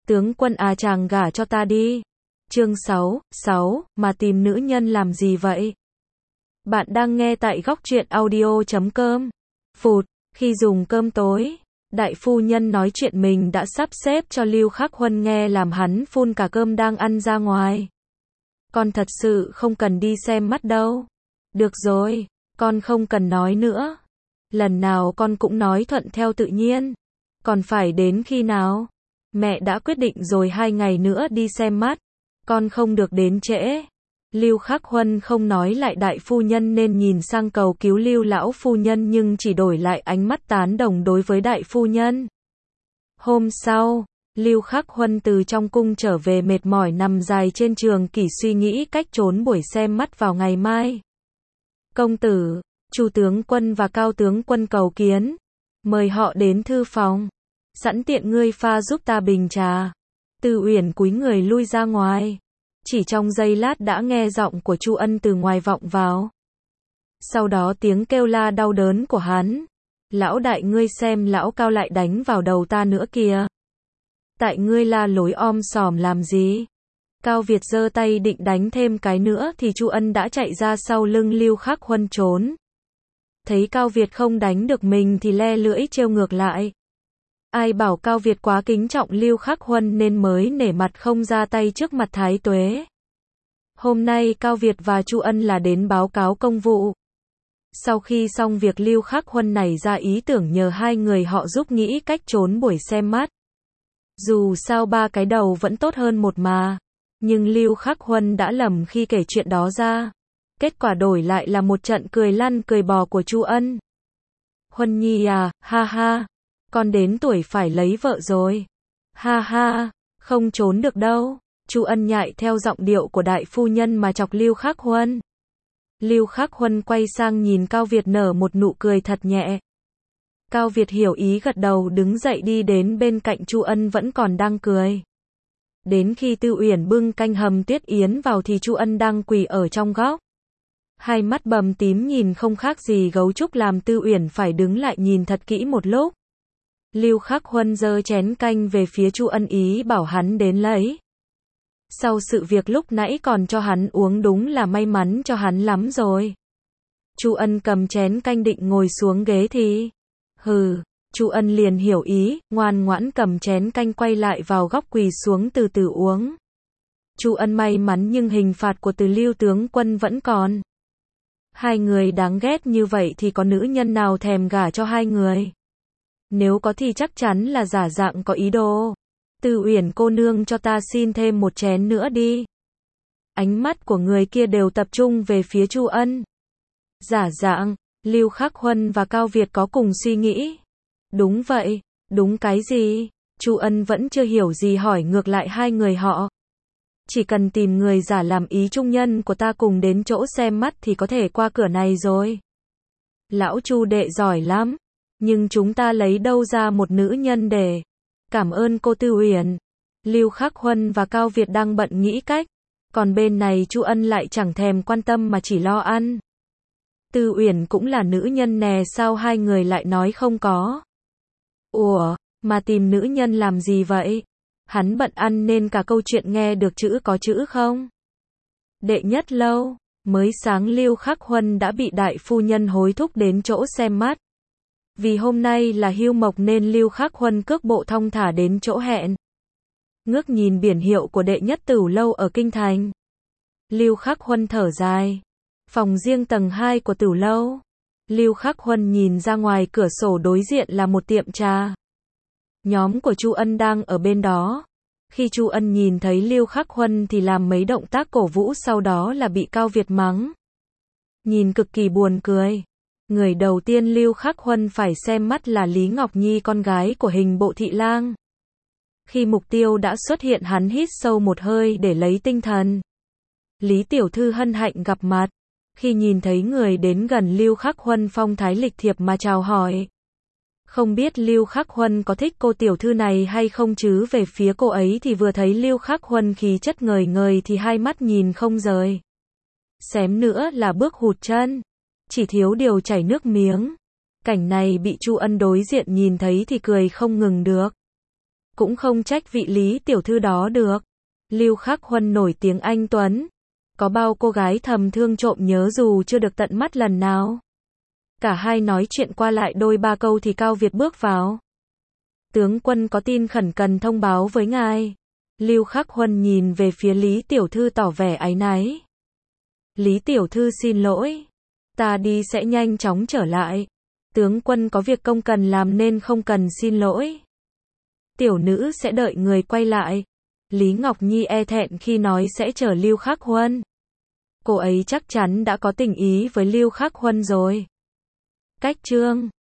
Tướng quân à, chàng gả cho ta đi. Chương 6, mà tìm nữ nhân làm gì vậy? Bạn đang nghe tại góc truyện audio.com. Phụt, khi dùng cơm tối, đại phu nhân nói chuyện mình đã sắp xếp cho Lưu Khắc Huân nghe làm hắn phun cả cơm đang ăn ra ngoài. Con thật sự không cần đi xem mắt đâu. Được rồi, con không cần nói nữa. Lần nào con cũng nói thuận theo tự nhiên. Còn phải đến khi nào? Mẹ đã quyết định rồi, 2 ngày nữa đi xem mắt. Con không được đến trễ. Lưu Khắc Huân không nói lại đại phu nhân nên nhìn sang cầu cứu Lưu lão phu nhân nhưng chỉ đổi lại ánh mắt tán đồng đối với đại phu nhân. Hôm sau, Lưu Khắc Huân từ trong cung trở về mệt mỏi nằm dài trên giường kỷ suy nghĩ cách trốn buổi xem mắt vào ngày mai. Công tử, Chu tướng quân và Cao tướng quân cầu kiến. Mời họ đến thư phòng. Sẵn tiện ngươi pha giúp ta bình trà. Tư Uyển cúi người lui ra ngoài. Chỉ trong giây lát đã nghe giọng của Chu Ân từ ngoài vọng vào. Sau đó tiếng kêu la đau đớn của hắn. Lão đại, ngươi xem lão Cao lại đánh vào đầu ta nữa kìa. Tại ngươi la lối om sòm làm gì? Cao Việt giơ tay định đánh thêm cái nữa thì Chu Ân đã chạy ra sau lưng Lưu Khắc Huân trốn. Thấy Cao Việt không đánh được mình thì le lưỡi trêu ngược lại. Ai bảo Cao Việt quá kính trọng Lưu Khắc Huân nên mới nể mặt không ra tay trước mặt Thái Tuế. Hôm nay Cao Việt và Chu Ân là đến báo cáo công vụ. Sau khi xong việc, Lưu Khắc Huân nảy ra ý tưởng nhờ hai người họ giúp nghĩ cách trốn buổi xem mắt. Dù sao 3 cái đầu vẫn tốt hơn một mà. Nhưng Lưu Khắc Huân đã lầm khi kể chuyện đó ra. Kết quả đổi lại là một trận cười lăn cười bò của Chu Ân. Huân Nhi à, ha ha. Con đến tuổi phải lấy vợ rồi. Ha ha, không trốn được đâu. Chu Ân nhại theo giọng điệu của đại phu nhân mà chọc Lưu Khắc Huân. Lưu Khắc Huân quay sang nhìn Cao Việt nở một nụ cười thật nhẹ. Cao Việt hiểu ý gật đầu đứng dậy đi đến bên cạnh Chu Ân vẫn còn đang cười. Đến khi Tư Uyển bưng canh hầm Tuyết Yến vào thì Chu Ân đang quỳ ở trong góc. Hai mắt bầm tím nhìn không khác gì gấu trúc làm Tư Uyển phải đứng lại nhìn thật kỹ một lúc. Lưu Khắc Huân giơ chén canh về phía Chu Ân ý bảo hắn đến lấy. Sau sự việc lúc nãy còn cho hắn uống đúng là may mắn cho hắn lắm rồi. Chu Ân cầm chén canh định ngồi xuống ghế thì... Hừ, Chu Ân liền hiểu ý, ngoan ngoãn cầm chén canh quay lại vào góc quỳ xuống từ từ uống. Chu Ân may mắn nhưng hình phạt của Từ Lưu tướng quân vẫn còn. Hai người đáng ghét như vậy thì có nữ nhân nào thèm gả cho hai người? Nếu có thì chắc chắn là giả dạng có ý đồ. Tư Uyển cô nương, cho ta xin thêm một chén nữa đi. Ánh mắt của người kia đều tập trung về phía Chu Ân. Giả dạng, Lưu Khắc Huân và Cao Việt có cùng suy nghĩ. Đúng vậy, đúng cái gì? Chu Ân vẫn chưa hiểu gì hỏi ngược lại hai người họ. Chỉ cần tìm người giả làm ý trung nhân của ta cùng đến chỗ xem mắt thì có thể qua cửa này rồi. Lão Chu đệ giỏi lắm. Nhưng chúng ta lấy đâu ra một nữ nhân để... Cảm ơn cô Tư Uyển. Lưu Khắc Huân và Cao Việt đang bận nghĩ cách. Còn bên này Chu Ân lại chẳng thèm quan tâm mà chỉ lo ăn. Tư Uyển cũng là nữ nhân nè, sao hai người lại nói không có? Ủa, mà tìm nữ nhân làm gì vậy? Hắn bận ăn nên cả câu chuyện nghe được chữ có chữ không? Đệ nhất lâu, mới sáng Lưu Khắc Huân đã bị đại phu nhân hối thúc đến chỗ xem mắt. Vì hôm nay là hưu mộc nên Lưu Khắc Huân cước bộ thong thả đến chỗ hẹn. Ngước nhìn biển hiệu của đệ nhất tửu lâu ở kinh thành. Lưu Khắc Huân thở dài. Phòng riêng tầng 2 của tửu lâu. Lưu Khắc Huân nhìn ra ngoài cửa sổ đối diện là một tiệm trà. Nhóm của Chu Ân đang ở bên đó. Khi Chu Ân nhìn thấy Lưu Khắc Huân thì làm mấy động tác cổ vũ, sau đó là bị Cao Việt mắng. Nhìn cực kỳ buồn cười. Người đầu tiên Lưu Khắc Huân phải xem mắt là Lý Ngọc Nhi, con gái của Hình Bộ thị lang. Khi mục tiêu đã xuất hiện, hắn hít sâu một hơi để lấy tinh thần. Lý tiểu thư hân hạnh gặp mặt. Khi nhìn thấy người đến gần, Lưu Khắc Huân phong thái lịch thiệp mà chào hỏi. Không biết Lưu Khắc Huân có thích cô tiểu thư này hay không chứ về phía cô ấy thì vừa thấy Lưu Khắc Huân khí chất ngời ngời thì hai mắt nhìn không rời. Xém nữa là bước hụt chân. Chỉ thiếu điều chảy nước miếng. Cảnh này bị Chu Ân đối diện nhìn thấy thì cười không ngừng được. cũng không trách vị Lý tiểu thư đó được. Lưu Khắc Huân nổi tiếng anh tuấn, có bao cô gái thầm thương trộm nhớ dù chưa được tận mắt lần nào. Cả hai nói chuyện qua lại đôi ba câu thì Cao Việt bước vào. Tướng quân có tin khẩn cần thông báo với ngài. Lưu Khắc Huân nhìn về phía Lý tiểu thư tỏ vẻ áy náy. Lý tiểu thư xin lỗi. Ta đi sẽ nhanh chóng trở lại. Tướng quân có việc công cần làm nên không cần xin lỗi. Tiểu nữ sẽ đợi người quay lại. Lý Ngọc Nhi e thẹn khi nói sẽ chờ Lưu Khắc Huân. Cô ấy chắc chắn đã có tình ý với Lưu Khắc Huân rồi. Cách chương